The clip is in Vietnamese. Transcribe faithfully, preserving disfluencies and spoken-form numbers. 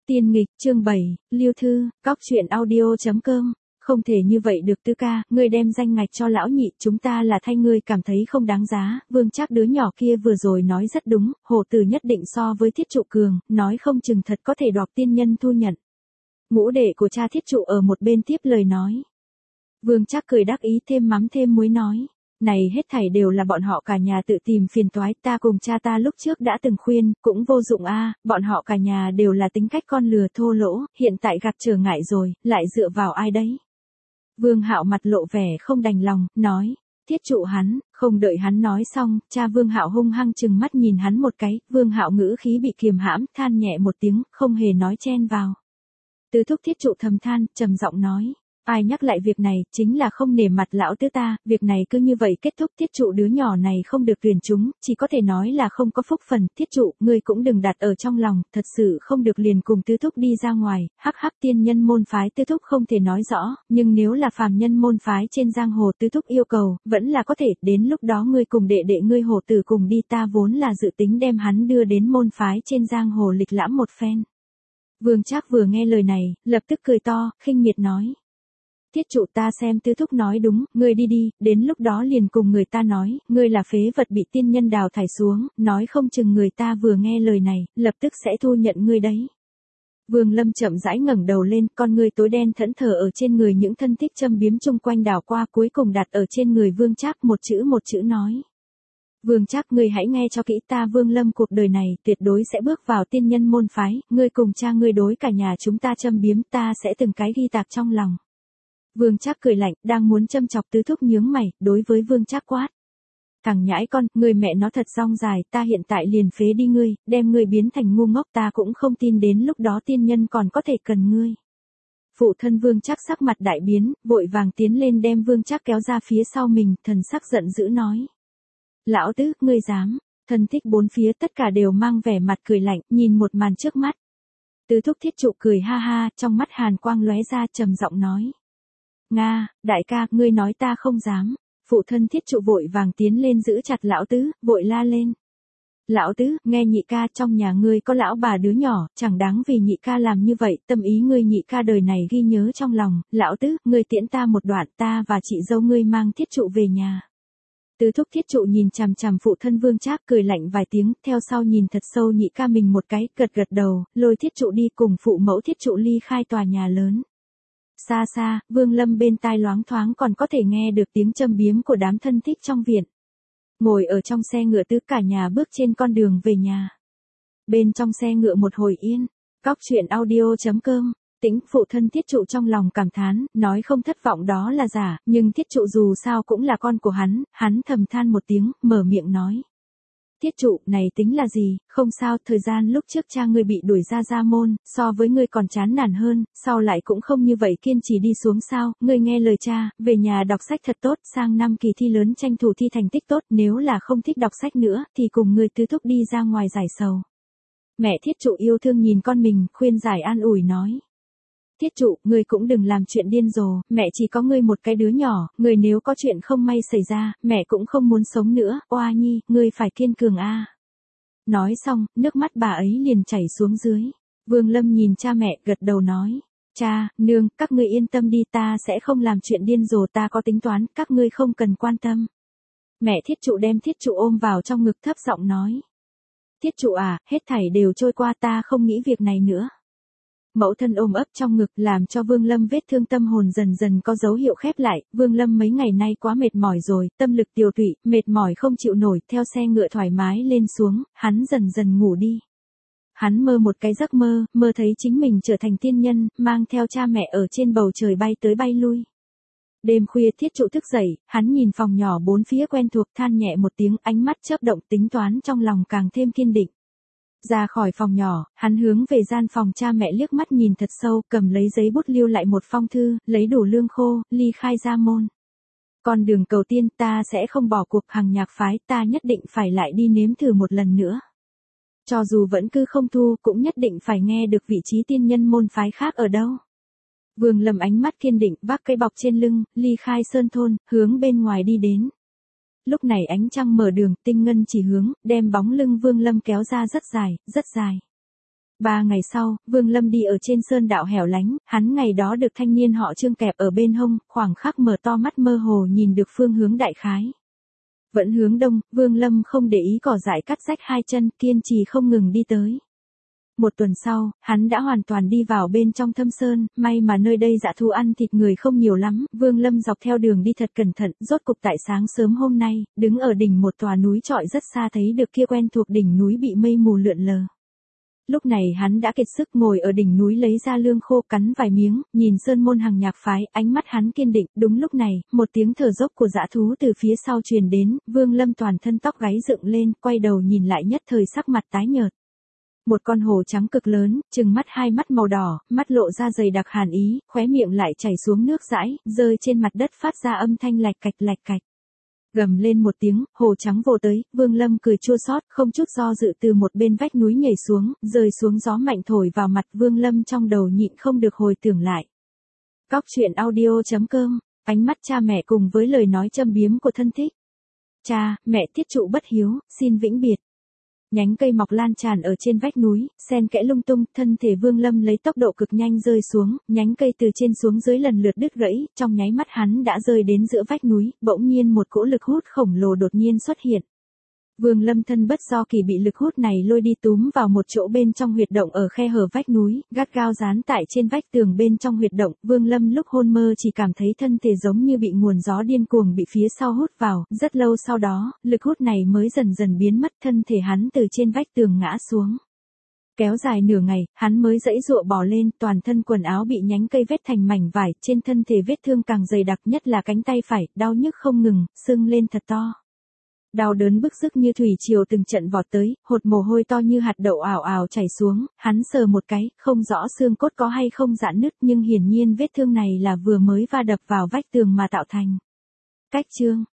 Tiên nghịch, chương bảy, Liêu Thư, cóc truyện audio.com. Không thể như vậy được Tứ ca, ngươi đem danh ngạch cho lão nhị, chúng ta là thay ngươi cảm thấy không đáng giá. Vương Trác đứa nhỏ kia vừa rồi nói rất đúng, Hổ Tử nhất định so với Thiết Trụ cường, nói không chừng thật có thể đoạt tiên nhân thu nhận. Ngũ đệ của cha Thiết Trụ ở một bên tiếp lời nói. Vương Trác cười đắc ý thêm mắm thêm muối nói. Này hết thảy đều là bọn họ cả nhà tự tìm phiền toái, ta cùng cha ta lúc trước đã từng khuyên, cũng vô dụng a, bọn họ cả nhà đều là tính cách con lừa thô lỗ, hiện tại gặp trở ngại rồi, lại dựa vào ai đấy. Vương Hạo mặt lộ vẻ không đành lòng, nói, Thiết Trụ hắn, không đợi hắn nói xong, cha Vương Hạo hung hăng chừng mắt nhìn hắn một cái, Vương Hạo ngữ khí bị kiềm hãm, than nhẹ một tiếng, không hề nói chen vào. Tứ thúc Thiết Trụ thầm than, trầm giọng nói. Ai nhắc lại việc này, chính là không nể mặt lão tứ ta, việc này cứ như vậy kết thúc. Thiết Trụ đứa nhỏ này không được tuyển chúng, chỉ có thể nói là không có phúc phần. Thiết Trụ, ngươi cũng đừng đặt ở trong lòng, thật sự không được liền cùng tứ thúc đi ra ngoài. Hắc hắc, tiên nhân môn phái tứ thúc không thể nói rõ, nhưng nếu là phàm nhân môn phái trên giang hồ tứ thúc yêu cầu, vẫn là có thể. Đến lúc đó ngươi cùng đệ đệ ngươi Hổ Tử cùng đi, ta vốn là dự tính đem hắn đưa đến môn phái trên giang hồ lịch lãm một phen. Vương Trác vừa nghe lời này, lập tức cười to, khinh miệt nói. Thiết Trụ, ta xem tứ thúc nói đúng, ngươi đi đi, đến lúc đó liền cùng người ta nói, ngươi là phế vật bị tiên nhân đào thải xuống, nói không chừng người ta vừa nghe lời này, lập tức sẽ thu nhận ngươi đấy. Vương Lâm chậm rãi ngẩng đầu lên, con ngươi tối đen thẫn thờ ở trên người những thân thích châm biếm chung quanh đảo qua, cuối cùng đặt ở trên người Vương Trác, một chữ một chữ nói. Vương Trác, ngươi hãy nghe cho kỹ, ta Vương Lâm cuộc đời này tuyệt đối sẽ bước vào tiên nhân môn phái, ngươi cùng cha ngươi đối cả nhà chúng ta châm biếm, ta sẽ từng cái ghi tạc trong lòng. Vương Trác cười lạnh, đang muốn châm chọc tứ thúc nhướng mày, đối với Vương Trác quát. Thằng nhãi con, người mẹ nó thật rong dài, ta hiện tại liền phế đi ngươi, đem ngươi biến thành ngu ngốc, ta cũng không tin đến lúc đó tiên nhân còn có thể cần ngươi. Phụ thân Vương Trác sắc mặt đại biến, vội vàng tiến lên đem Vương Trác kéo ra phía sau mình, thần sắc giận dữ nói. Lão tứ, ngươi dám, thân thích bốn phía tất cả đều mang vẻ mặt cười lạnh, nhìn một màn trước mắt. Tứ thúc Thiết Trụ cười ha ha, trong mắt hàn quang lóe ra, trầm giọng nói. Nga, đại ca, ngươi nói ta không dám. Phụ thân Thiết Trụ vội vàng tiến lên giữ chặt lão tứ, vội la lên. Lão tứ, nghe nhị ca, trong nhà ngươi có lão bà đứa nhỏ, chẳng đáng vì nhị ca làm như vậy, tâm ý ngươi nhị ca đời này ghi nhớ trong lòng. Lão tứ, ngươi tiễn ta một đoạn, ta và chị dâu ngươi mang Thiết Trụ về nhà. Tứ thúc Thiết Trụ nhìn chằm chằm phụ thân Vương Trác, cười lạnh vài tiếng, theo sau nhìn thật sâu nhị ca mình một cái, gật gật đầu, lôi Thiết Trụ đi cùng phụ mẫu Thiết Trụ ly khai tòa nhà lớn. Xa xa, Vương Lâm bên tai loáng thoáng còn có thể nghe được tiếng châm biếm của đám thân thích trong viện. Ngồi ở trong xe ngựa tứ cả nhà bước trên con đường về nhà. Bên trong xe ngựa một hồi yên, cóc truyện audio.com, Tĩnh, phụ thân Thiết Trụ trong lòng cảm thán, nói không thất vọng đó là giả, nhưng Thiết Trụ dù sao cũng là con của hắn, hắn thầm than một tiếng, mở miệng nói. Thiết Trụ, này tính là gì, không sao, thời gian lúc trước cha ngươi bị đuổi ra gia môn, so với ngươi còn chán nản hơn, sau lại cũng không như vậy kiên trì đi xuống sao, ngươi nghe lời cha, về nhà đọc sách thật tốt, sang năm kỳ thi lớn tranh thủ thi thành tích tốt, nếu là không thích đọc sách nữa, thì cùng ngươi tứ thúc đi ra ngoài giải sầu. Mẹ Thiết Trụ yêu thương nhìn con mình, khuyên giải an ủi nói. Thiết Trụ, ngươi cũng đừng làm chuyện điên rồ, mẹ chỉ có ngươi một cái đứa nhỏ, ngươi nếu có chuyện không may xảy ra, mẹ cũng không muốn sống nữa, oa nhi, ngươi phải kiên cường a. Nói xong, nước mắt bà ấy liền chảy xuống dưới. Vương Lâm nhìn cha mẹ, gật đầu nói. Cha, nương, các ngươi yên tâm đi, ta sẽ không làm chuyện điên rồ, ta có tính toán, các ngươi không cần quan tâm. Mẹ Thiết Trụ đem Thiết Trụ ôm vào trong ngực thấp giọng nói. Thiết Trụ à, hết thảy đều trôi qua, ta không nghĩ việc này nữa. Mẫu thân ôm ấp trong ngực làm cho Vương Lâm vết thương tâm hồn dần dần có dấu hiệu khép lại, Vương Lâm mấy ngày nay quá mệt mỏi rồi, tâm lực tiêu tụy, mệt mỏi không chịu nổi, theo xe ngựa thoải mái lên xuống, hắn dần dần ngủ đi. Hắn mơ một cái giấc mơ, mơ thấy chính mình trở thành tiên nhân, mang theo cha mẹ ở trên bầu trời bay tới bay lui. Đêm khuya Thiết Trụ thức dậy, hắn nhìn phòng nhỏ bốn phía quen thuộc, than nhẹ một tiếng, ánh mắt chớp động, tính toán trong lòng càng thêm kiên định. Ra khỏi phòng nhỏ, hắn hướng về gian phòng cha mẹ liếc mắt nhìn thật sâu, cầm lấy giấy bút lưu lại một phong thư, lấy đủ lương khô, ly khai gia môn. Con đường cầu tiên, ta sẽ không bỏ cuộc, Hằng Nhạc phái, ta nhất định phải lại đi nếm thử một lần nữa. Cho dù vẫn cứ không thu, cũng nhất định phải nghe được vị trí tiên nhân môn phái khác ở đâu. Vương Lâm ánh mắt kiên định, vác cây bọc trên lưng, ly khai sơn thôn, hướng bên ngoài đi đến. Lúc này ánh trăng mở đường, tinh ngân chỉ hướng, đem bóng lưng Vương Lâm kéo ra rất dài, rất dài. Ba ngày sau, Vương Lâm đi ở trên sơn đạo hẻo lánh, hắn ngày đó được thanh niên họ Trương kẹp ở bên hông, khoảng khắc mở to mắt mơ hồ nhìn được phương hướng đại khái. Vẫn hướng đông, Vương Lâm không để ý cỏ dại cắt rách hai chân, kiên trì không ngừng đi tới. Một tuần sau, hắn đã hoàn toàn đi vào bên trong thâm sơn, may mà nơi đây dã thú ăn thịt người không nhiều lắm, Vương Lâm dọc theo đường đi thật cẩn thận, rốt cục tại sáng sớm hôm nay, đứng ở đỉnh một tòa núi trọi rất xa thấy được kia quen thuộc đỉnh núi bị mây mù lượn lờ. Lúc này hắn đã kiệt sức ngồi ở đỉnh núi lấy ra lương khô cắn vài miếng, nhìn sơn môn hàng nhạc phái, ánh mắt hắn kiên định, đúng lúc này, một tiếng thở dốc của dã thú từ phía sau truyền đến, Vương Lâm toàn thân tóc gáy dựng lên, quay đầu nhìn lại nhất thời sắc mặt tái nhợt. Một con hổ trắng cực lớn, trừng mắt hai mắt màu đỏ, mắt lộ ra dày đặc hàn ý, khóe miệng lại chảy xuống nước dãi, rơi trên mặt đất phát ra âm thanh lạch cạch lạch cạch. Gầm lên một tiếng, hổ trắng vồ tới, Vương Lâm cười chua xót, không chút do dự từ một bên vách núi nhảy xuống, rơi xuống gió mạnh thổi vào mặt Vương Lâm trong đầu nhịn không được hồi tưởng lại. Cóc truyện audio chấm com, ánh mắt cha mẹ cùng với lời nói châm biếm của thân thích. Cha, mẹ tiết trụ bất hiếu, xin vĩnh biệt. Nhánh cây mọc lan tràn ở trên vách núi, xen kẽ lung tung, thân thể Vương Lâm lấy tốc độ cực nhanh rơi xuống, nhánh cây từ trên xuống dưới lần lượt đứt gãy, trong nháy mắt hắn đã rơi đến giữa vách núi, bỗng nhiên một cỗ lực hút khổng lồ đột nhiên xuất hiện. Vương Lâm thân bất do kỳ bị lực hút này lôi đi túm vào một chỗ bên trong huyệt động ở khe hở vách núi, gắt gao dán tại trên vách tường bên trong huyệt động, Vương Lâm lúc hôn mơ chỉ cảm thấy thân thể giống như bị nguồn gió điên cuồng bị phía sau hút vào, rất lâu sau đó, lực hút này mới dần dần biến mất, thân thể hắn từ trên vách tường ngã xuống. Kéo dài nửa ngày, hắn mới giãy giụa bò lên, toàn thân quần áo bị nhánh cây vết thành mảnh vải, trên thân thể vết thương càng dày đặc, nhất là cánh tay phải, đau nhức không ngừng, sưng lên thật to. Đau đớn bức rứt như thủy triều từng trận vọt tới, hột mồ hôi to như hạt đậu ảo ảo chảy xuống, hắn sờ một cái, không rõ xương cốt có hay không rạn nứt, nhưng hiển nhiên vết thương này là vừa mới va đập vào vách tường mà tạo thành. Cách chương